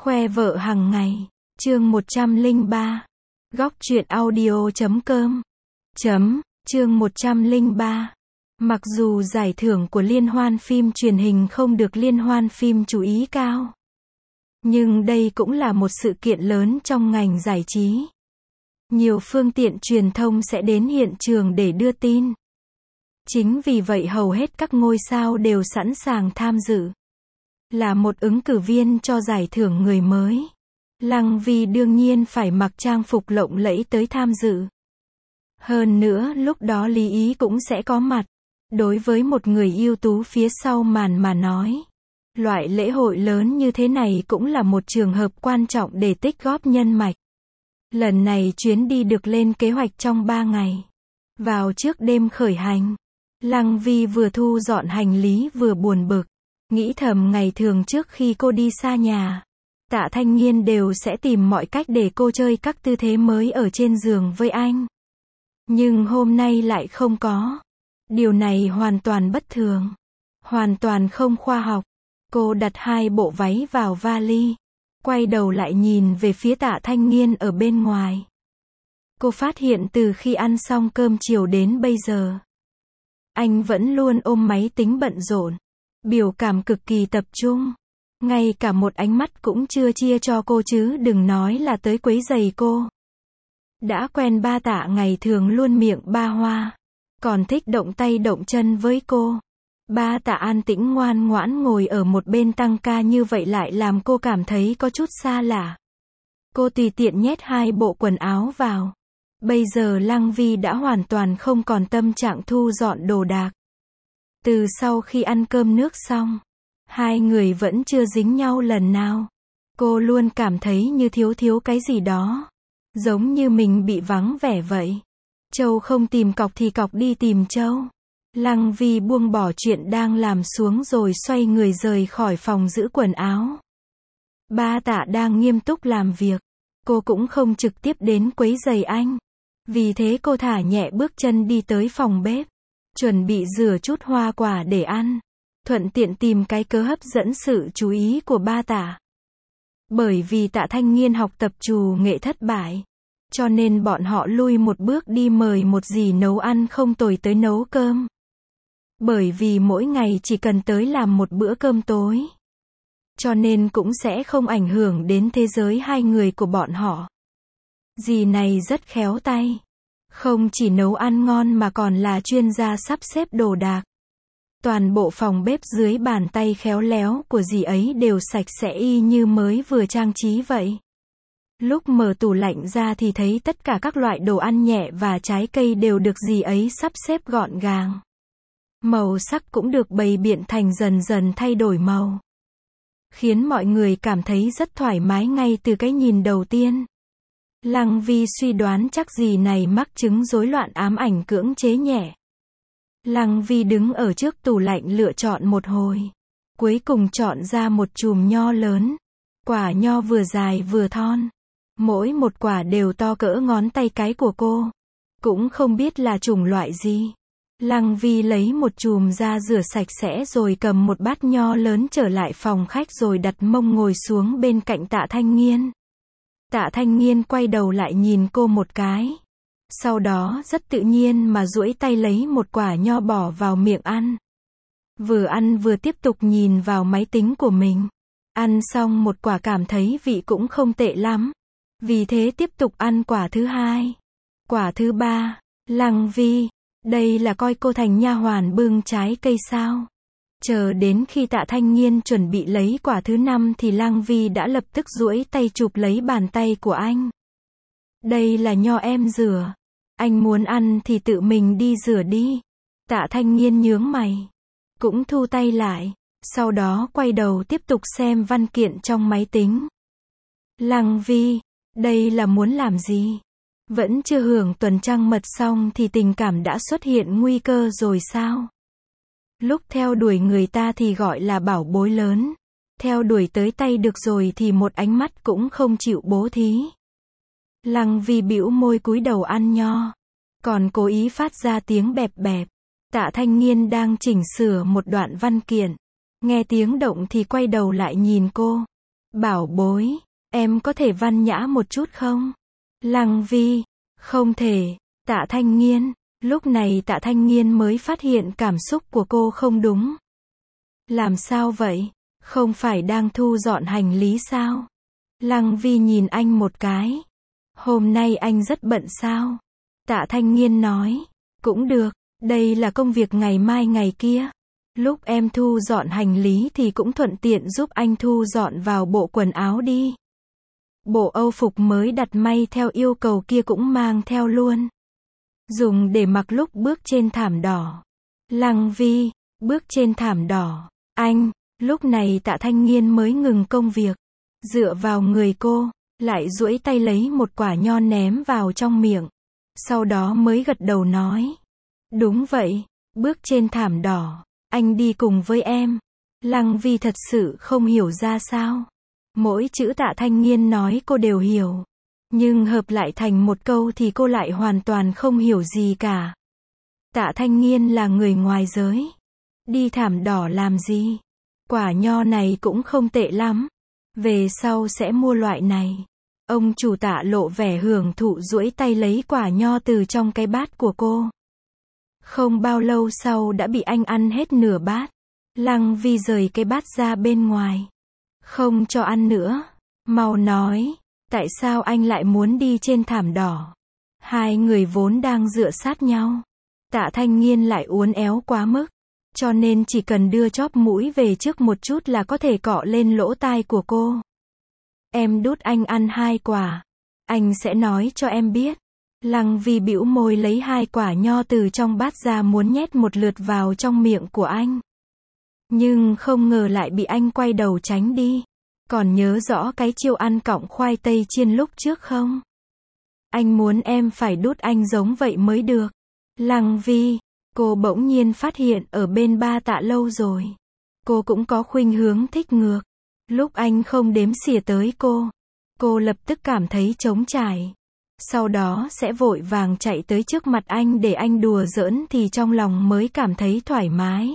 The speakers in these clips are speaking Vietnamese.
Khoe vợ hàng ngày. Chương 103. Góc truyện audio.com. Chương 103. Mặc dù giải thưởng của liên hoan phim truyền hình không được liên hoan phim chú ý cao, nhưng đây cũng là một sự kiện lớn trong ngành giải trí. Nhiều phương tiện truyền thông sẽ đến hiện trường để đưa tin. Chính vì vậy hầu hết các ngôi sao đều sẵn sàng tham dự. Là một ứng cử viên cho giải thưởng người mới, Lăng Vi đương nhiên phải mặc trang phục lộng lẫy tới tham dự. Hơn nữa lúc đó Lý Ý cũng sẽ có mặt. Đối với một người ưu tú phía sau màn mà nói, loại lễ hội lớn như thế này cũng là một trường hợp quan trọng để tích góp nhân mạch. Lần này chuyến đi được lên kế hoạch trong 3 ngày. Vào trước đêm khởi hành, Lăng Vi vừa thu dọn hành lý vừa buồn bực. Nghĩ thầm ngày thường trước khi cô đi xa nhà, Tạ Thanh Nghiên đều sẽ tìm mọi cách để cô chơi các tư thế mới ở trên giường với anh. Nhưng hôm nay lại không có. Điều này hoàn toàn bất thường. Hoàn toàn không khoa học. Cô đặt 2 bộ váy vào vali. Quay đầu lại nhìn về phía Tạ Thanh Nghiên ở bên ngoài. Cô phát hiện từ khi ăn xong cơm chiều đến bây giờ, anh vẫn luôn ôm máy tính bận rộn. Biểu cảm cực kỳ tập trung. Ngay cả một ánh mắt cũng chưa chia cho cô chứ đừng nói là tới quấy rầy cô. Đã quen ba Tạ ngày thường luôn miệng ba hoa, còn thích động tay động chân với cô. Ba Tạ an tĩnh ngoan ngoãn ngồi ở một bên tăng ca như vậy lại làm cô cảm thấy có chút xa lạ. Cô tùy tiện nhét 2 bộ quần áo vào. Bây giờ Lăng Vi đã hoàn toàn không còn tâm trạng thu dọn đồ đạc. Từ sau khi ăn cơm nước xong, 2 người vẫn chưa dính nhau lần nào. Cô luôn cảm thấy như thiếu cái gì đó. Giống như mình bị vắng vẻ vậy. Châu không tìm cọc thì cọc đi tìm Châu. Lăng Vi buông bỏ chuyện đang làm xuống rồi xoay người rời khỏi phòng giữ quần áo. Ba Tạ đang nghiêm túc làm việc. Cô cũng không trực tiếp đến quấy rầy anh. Vì thế cô thả nhẹ bước chân đi tới phòng bếp. Chuẩn bị rửa chút hoa quả để ăn. Thuận tiện tìm cái cớ hấp dẫn sự chú ý của ba Tạ. Bởi vì Tạ Thanh Nghiên học tập trù nghệ thất bại, cho nên bọn họ lui một bước đi mời một dì nấu ăn không tồi tới nấu cơm. Bởi vì mỗi ngày chỉ cần tới làm một bữa cơm tối, cho nên cũng sẽ không ảnh hưởng đến thế giới 2 người của bọn họ. Dì này rất khéo tay. Không chỉ nấu ăn ngon mà còn là chuyên gia sắp xếp đồ đạc. Toàn bộ phòng bếp dưới bàn tay khéo léo của dì ấy đều sạch sẽ y như mới vừa trang trí vậy. Lúc mở tủ lạnh ra thì thấy tất cả các loại đồ ăn nhẹ và trái cây đều được dì ấy sắp xếp gọn gàng. Màu sắc cũng được bày biện thành dần dần thay đổi màu. Khiến mọi người cảm thấy rất thoải mái ngay từ cái nhìn đầu tiên. Lăng Vi suy đoán chắc dì này mắc chứng rối loạn ám ảnh cưỡng chế nhẹ. Lăng Vi đứng ở trước tủ lạnh lựa chọn một hồi. Cuối cùng chọn ra một chùm nho lớn. Quả nho vừa dài vừa thon. Mỗi một quả đều to cỡ ngón tay cái của cô. Cũng không biết là chủng loại gì. Lăng Vi lấy một chùm ra rửa sạch sẽ rồi cầm một bát nho lớn trở lại phòng khách rồi đặt mông ngồi xuống bên cạnh Tạ Thanh Nghiên. Tạ Thanh Nghiên quay đầu lại nhìn cô một cái. Sau đó rất tự nhiên mà duỗi tay lấy một quả nho bỏ vào miệng ăn. Vừa ăn vừa tiếp tục nhìn vào máy tính của mình. Ăn xong một quả cảm thấy vị cũng không tệ lắm. Vì thế tiếp tục ăn quả thứ 2. Quả thứ 3. Lăng Vi, đây là coi cô thành nha hoàn bưng trái cây sao? Chờ đến khi Tạ Thanh Nghiên chuẩn bị lấy quả thứ 5 thì Lăng Vi đã lập tức duỗi tay chụp lấy bàn tay của anh. Đây là nho em rửa. Anh muốn ăn thì tự mình đi rửa đi. Tạ Thanh Nghiên nhướng mày. Cũng thu tay lại. Sau đó quay đầu tiếp tục xem văn kiện trong máy tính. Lăng Vi, đây là muốn làm gì? Vẫn chưa hưởng tuần trăng mật xong thì tình cảm đã xuất hiện nguy cơ rồi sao? Lúc theo đuổi người ta thì gọi là bảo bối lớn. Theo đuổi tới tay được rồi thì một ánh mắt cũng không chịu bố thí. Lăng Vi bĩu môi cúi đầu ăn nho. Còn cố ý phát ra tiếng bẹp bẹp. Tạ Thanh Nghiên đang chỉnh sửa một đoạn văn kiện. Nghe tiếng động thì quay đầu lại nhìn cô. Bảo bối, em có thể văn nhã một chút không? Lăng Vi, không thể. Tạ Thanh Nghiên, lúc này Tạ Thanh Nghiên mới phát hiện cảm xúc của cô không đúng. Làm sao vậy? Không phải đang thu dọn hành lý sao? Lăng Vi nhìn anh một cái. Hôm nay anh rất bận sao? Tạ Thanh Nghiên nói, cũng được, đây là công việc ngày mai ngày kia. Lúc em thu dọn hành lý thì cũng thuận tiện giúp anh thu dọn vào bộ quần áo đi. Bộ Âu phục mới đặt may theo yêu cầu kia cũng mang theo luôn. Dùng để mặc lúc bước trên thảm đỏ. Lăng Vi, bước trên thảm đỏ. Anh, lúc này Tạ Thanh Nghiên mới ngừng công việc. Dựa vào người cô, lại duỗi tay lấy một quả nho ném vào trong miệng. Sau đó mới gật đầu nói. Đúng vậy, bước trên thảm đỏ. Anh đi cùng với em. Lăng Vi thật sự không hiểu ra sao. Mỗi chữ Tạ Thanh Nghiên nói cô đều hiểu. Nhưng hợp lại thành một câu thì cô lại hoàn toàn không hiểu gì cả. Tạ Thanh Nghiên là người ngoài giới. Đi thảm đỏ làm gì? Quả nho này cũng không tệ lắm. Về sau sẽ mua loại này. Ông chủ Tạ lộ vẻ hưởng thụ duỗi tay lấy quả nho từ trong cái bát của cô. Không bao lâu sau đã bị anh ăn hết nửa bát. Lăng Vi rời cái bát ra bên ngoài. Không cho ăn nữa. Mau nói, tại sao anh lại muốn đi trên thảm đỏ? Hai người vốn đang dựa sát nhau. Tạ Thanh Nghiên lại uốn éo quá mức. Cho nên chỉ cần đưa chóp mũi về trước một chút là có thể cọ lên lỗ tai của cô. Em đút anh ăn 2 quả. Anh sẽ nói cho em biết. Lăng Vi bĩu môi lấy 2 quả nho từ trong bát ra muốn nhét một lượt vào trong miệng của anh. Nhưng không ngờ lại bị anh quay đầu tránh đi. Còn nhớ rõ cái chiêu ăn cọng khoai tây chiên lúc trước không? Anh muốn em phải đút anh giống vậy mới được. Lăng Vi, cô bỗng nhiên phát hiện ở bên ba Tạ lâu rồi. Cô cũng có khuynh hướng thích ngược. Lúc anh không đếm xỉa tới cô lập tức cảm thấy trống trải. Sau đó sẽ vội vàng chạy tới trước mặt anh để anh đùa giỡn thì trong lòng mới cảm thấy thoải mái.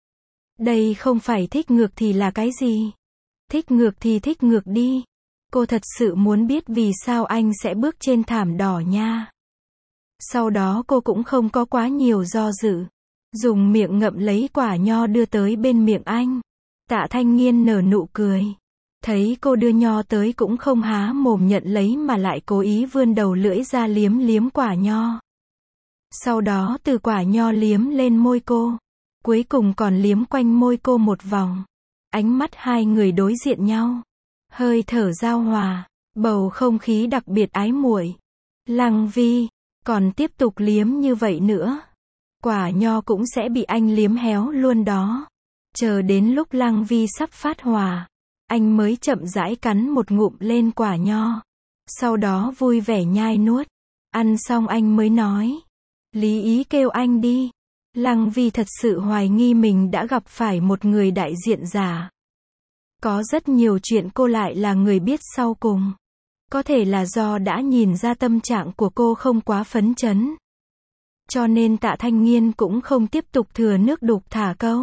Đây không phải thích ngược thì là cái gì? Thích ngược thì thích ngược đi. Cô thật sự muốn biết vì sao anh sẽ bước trên thảm đỏ nha. Sau đó cô cũng không có quá nhiều do dự. Dùng miệng ngậm lấy quả nho đưa tới bên miệng anh. Tạ Thanh Nghiên nở nụ cười. Thấy cô đưa nho tới cũng không há mồm nhận lấy mà lại cố ý vươn đầu lưỡi ra liếm liếm quả nho. Sau đó từ quả nho liếm lên môi cô. Cuối cùng còn liếm quanh môi cô một vòng. Ánh mắt hai người đối diện nhau. Hơi thở giao hòa. Bầu không khí đặc biệt ái muội. Lăng Vi, còn tiếp tục liếm như vậy nữa. Quả nho cũng sẽ bị anh liếm héo luôn đó. Chờ đến lúc Lăng Vi sắp phát hỏa. Anh mới chậm rãi cắn một ngụm lên quả nho. Sau đó vui vẻ nhai nuốt. Ăn xong anh mới nói. Lý Ý kêu anh đi. Lăng Vi thật sự hoài nghi mình đã gặp phải một người đại diện giả. Có rất nhiều chuyện cô lại là người biết sau cùng. Có thể là do đã nhìn ra tâm trạng của cô không quá phấn chấn. Cho nên Tạ Thanh Nghiên cũng không tiếp tục thừa nước đục thả câu.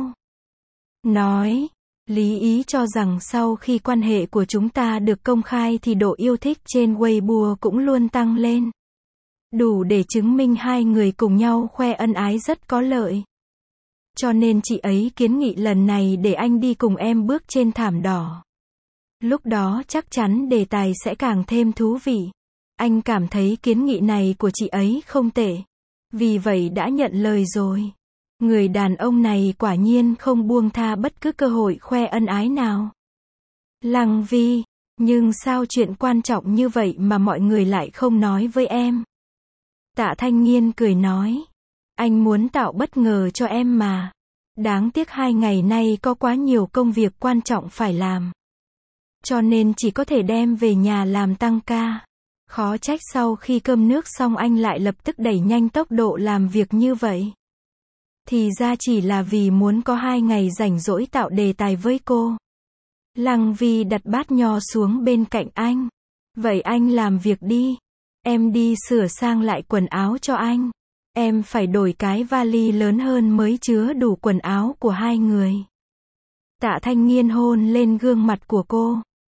Nói, Lý Ý cho rằng sau khi quan hệ của chúng ta được công khai thì độ yêu thích trên Weibo cũng luôn tăng lên. Đủ để chứng minh hai người cùng nhau khoe ân ái rất có lợi. Cho nên chị ấy kiến nghị lần này để anh đi cùng em bước trên thảm đỏ. Lúc đó chắc chắn đề tài sẽ càng thêm thú vị. Anh cảm thấy kiến nghị này của chị ấy không tệ. Vì vậy đã nhận lời rồi. Người đàn ông này quả nhiên không buông tha bất cứ cơ hội khoe ân ái nào. Lăng Vi, nhưng sao chuyện quan trọng như vậy mà mọi người lại không nói với em? Tạ Thanh Nghiên cười nói. Anh muốn tạo bất ngờ cho em mà. Đáng tiếc 2 ngày nay có quá nhiều công việc quan trọng phải làm. Cho nên chỉ có thể đem về nhà làm tăng ca. Khó trách sau khi cơm nước xong anh lại lập tức đẩy nhanh tốc độ làm việc như vậy. Thì ra chỉ là vì muốn có 2 ngày rảnh rỗi tạo đề tài với cô. Lăng Vi đặt bát nho xuống bên cạnh anh. Vậy anh làm việc đi. Em đi sửa sang lại quần áo cho anh. Em phải đổi cái vali lớn hơn mới chứa đủ quần áo của hai người. Tạ Thanh Nghiên hôn lên gương mặt của cô.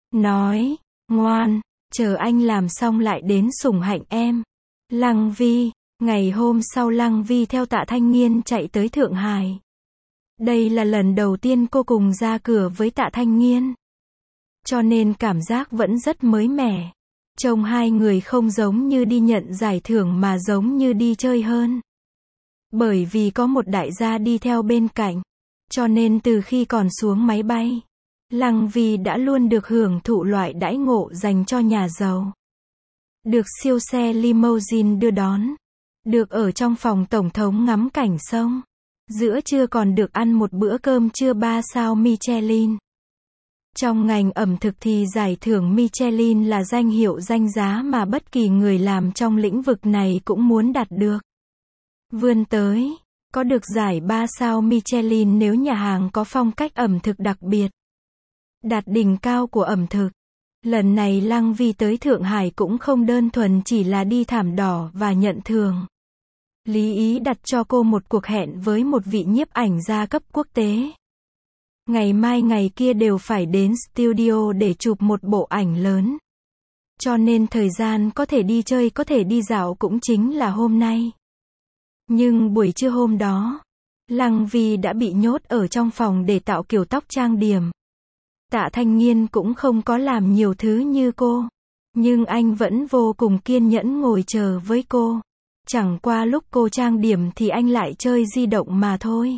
nói, ngoan, chờ anh làm xong lại đến sủng hạnh em. Lăng Vi, ngày hôm sau Lăng Vi theo Tạ Thanh Nghiên chạy tới Thượng Hải. Đây là lần đầu tiên cô cùng ra cửa với Tạ Thanh Nghiên. Cho nên cảm giác vẫn rất mới mẻ. Trông hai người không giống như đi nhận giải thưởng mà giống như đi chơi hơn. Bởi vì có một đại gia đi theo bên cạnh. Cho nên từ khi còn xuống máy bay, Lăng Vi đã luôn được hưởng thụ loại đãi ngộ dành cho nhà giàu. Được siêu xe limousine đưa đón. Được ở trong phòng tổng thống ngắm cảnh sông. Giữa trưa còn được ăn một bữa cơm trưa 3 sao Michelin. Trong ngành ẩm thực thì giải thưởng Michelin là danh hiệu danh giá mà bất kỳ người làm trong lĩnh vực này cũng muốn đạt được. Vươn tới, có được giải 3 sao Michelin nếu nhà hàng có phong cách ẩm thực đặc biệt. Đạt đỉnh cao của ẩm thực. Lần này Lăng Vi tới Thượng Hải cũng không đơn thuần chỉ là đi thảm đỏ và nhận thưởng. Lý Ý đặt cho cô một cuộc hẹn với một vị nhiếp ảnh gia cấp quốc tế. Ngày mai ngày kia đều phải đến studio để chụp một bộ ảnh lớn. Cho nên thời gian có thể đi chơi có thể đi dạo cũng chính là hôm nay. Nhưng buổi trưa hôm đó, Lăng Vi đã bị nhốt ở trong phòng để tạo kiểu tóc trang điểm. Tạ Thanh Nghiên cũng không có làm nhiều thứ như cô. Nhưng anh vẫn vô cùng kiên nhẫn ngồi chờ với cô. Chẳng qua lúc cô trang điểm thì anh lại chơi di động mà thôi.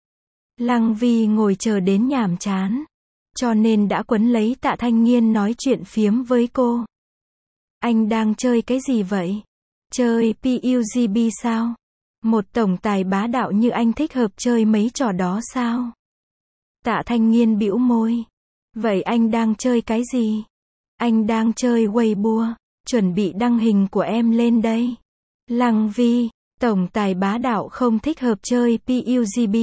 Lăng Vi ngồi chờ đến nhàm chán. Cho nên đã quấn lấy Tạ Thanh Nghiên nói chuyện phiếm với cô. Anh đang chơi cái gì vậy? Chơi PUBG sao? Một tổng tài bá đạo như anh thích hợp chơi mấy trò đó sao? Tạ Thanh Nghiên bĩu môi. Vậy anh đang chơi cái gì? Anh đang chơi Weibo, chuẩn bị đăng hình của em lên đây. Lăng Vi, tổng tài bá đạo không thích hợp chơi PUBG.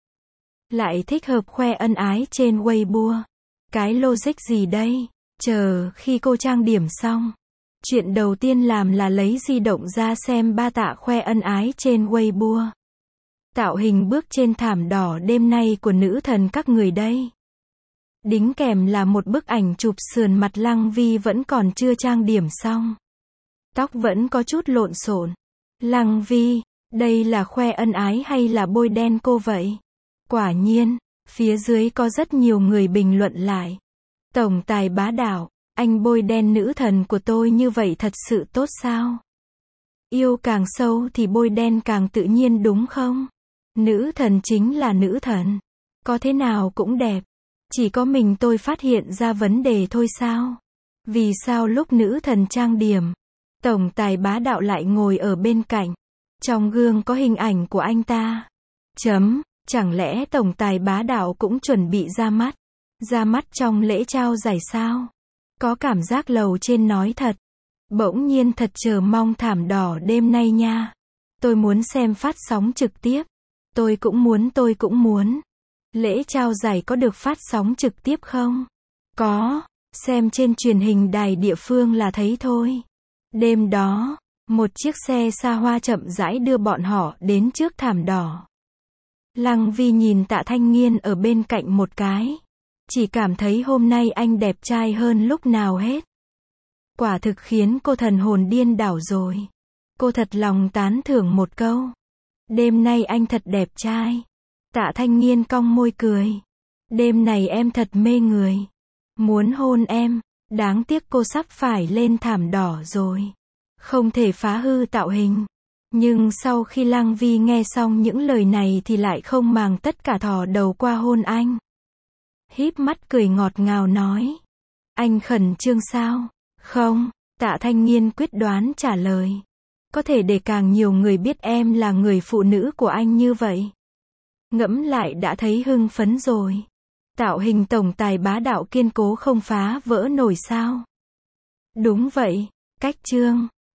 Lại thích hợp khoe ân ái trên Weibo. Cái logic gì đây? Chờ khi cô trang điểm xong. Chuyện đầu tiên làm là lấy di động ra xem ba Tạ khoe ân ái trên Weibo. Tạo hình bước trên thảm đỏ đêm nay của nữ thần các người đây. Đính kèm là một bức ảnh chụp sườn mặt Lăng Vi vẫn còn chưa trang điểm xong. Tóc vẫn có chút lộn xộn. Lăng Vi, đây là khoe ân ái hay là bôi đen cô vậy? Quả nhiên, phía dưới có rất nhiều người bình luận lại. Tổng tài bá đạo, anh bôi đen nữ thần của tôi như vậy thật sự tốt sao? Yêu càng sâu thì bôi đen càng tự nhiên đúng không? Nữ thần chính là nữ thần. Có thế nào cũng đẹp. Chỉ có mình tôi phát hiện ra vấn đề thôi sao? Vì sao lúc nữ thần trang điểm, tổng tài bá đạo lại ngồi ở bên cạnh? Trong gương có hình ảnh của anh ta. Chẳng lẽ tổng tài bá đạo cũng chuẩn bị ra mắt? Ra mắt trong lễ trao giải sao? Có cảm giác lầu trên nói thật. Bỗng nhiên thật chờ mong thảm đỏ đêm nay nha. Tôi muốn xem phát sóng trực tiếp. Tôi cũng muốn. Lễ trao giải có được phát sóng trực tiếp không? Có, xem trên truyền hình đài địa phương là thấy thôi. Đêm đó, một chiếc xe xa hoa chậm rãi đưa bọn họ đến trước thảm đỏ. Lăng Vi nhìn Tạ Thanh Nghiên ở bên cạnh một cái. Chỉ cảm thấy hôm nay anh đẹp trai hơn lúc nào hết. Quả thực khiến cô thần hồn điên đảo rồi. Cô thật lòng tán thưởng một câu. Đêm nay anh thật đẹp trai. Tạ Thanh Nghiên cong môi cười. Đêm này em thật mê người. Muốn hôn em. Đáng tiếc cô sắp phải lên thảm đỏ rồi. Không thể phá hư tạo hình. Nhưng sau khi Lăng Vi nghe xong những lời này thì lại không màng tất cả thò đầu qua hôn anh. Híp mắt cười ngọt ngào nói. Anh khẩn trương sao? Không, Tạ Thanh Nghiên quyết đoán trả lời. Có thể để càng nhiều người biết em là người phụ nữ của anh như vậy. Ngẫm lại đã thấy hưng phấn rồi. Tạo hình tổng tài bá đạo kiên cố không phá vỡ nổi sao? Đúng vậy, cách chương.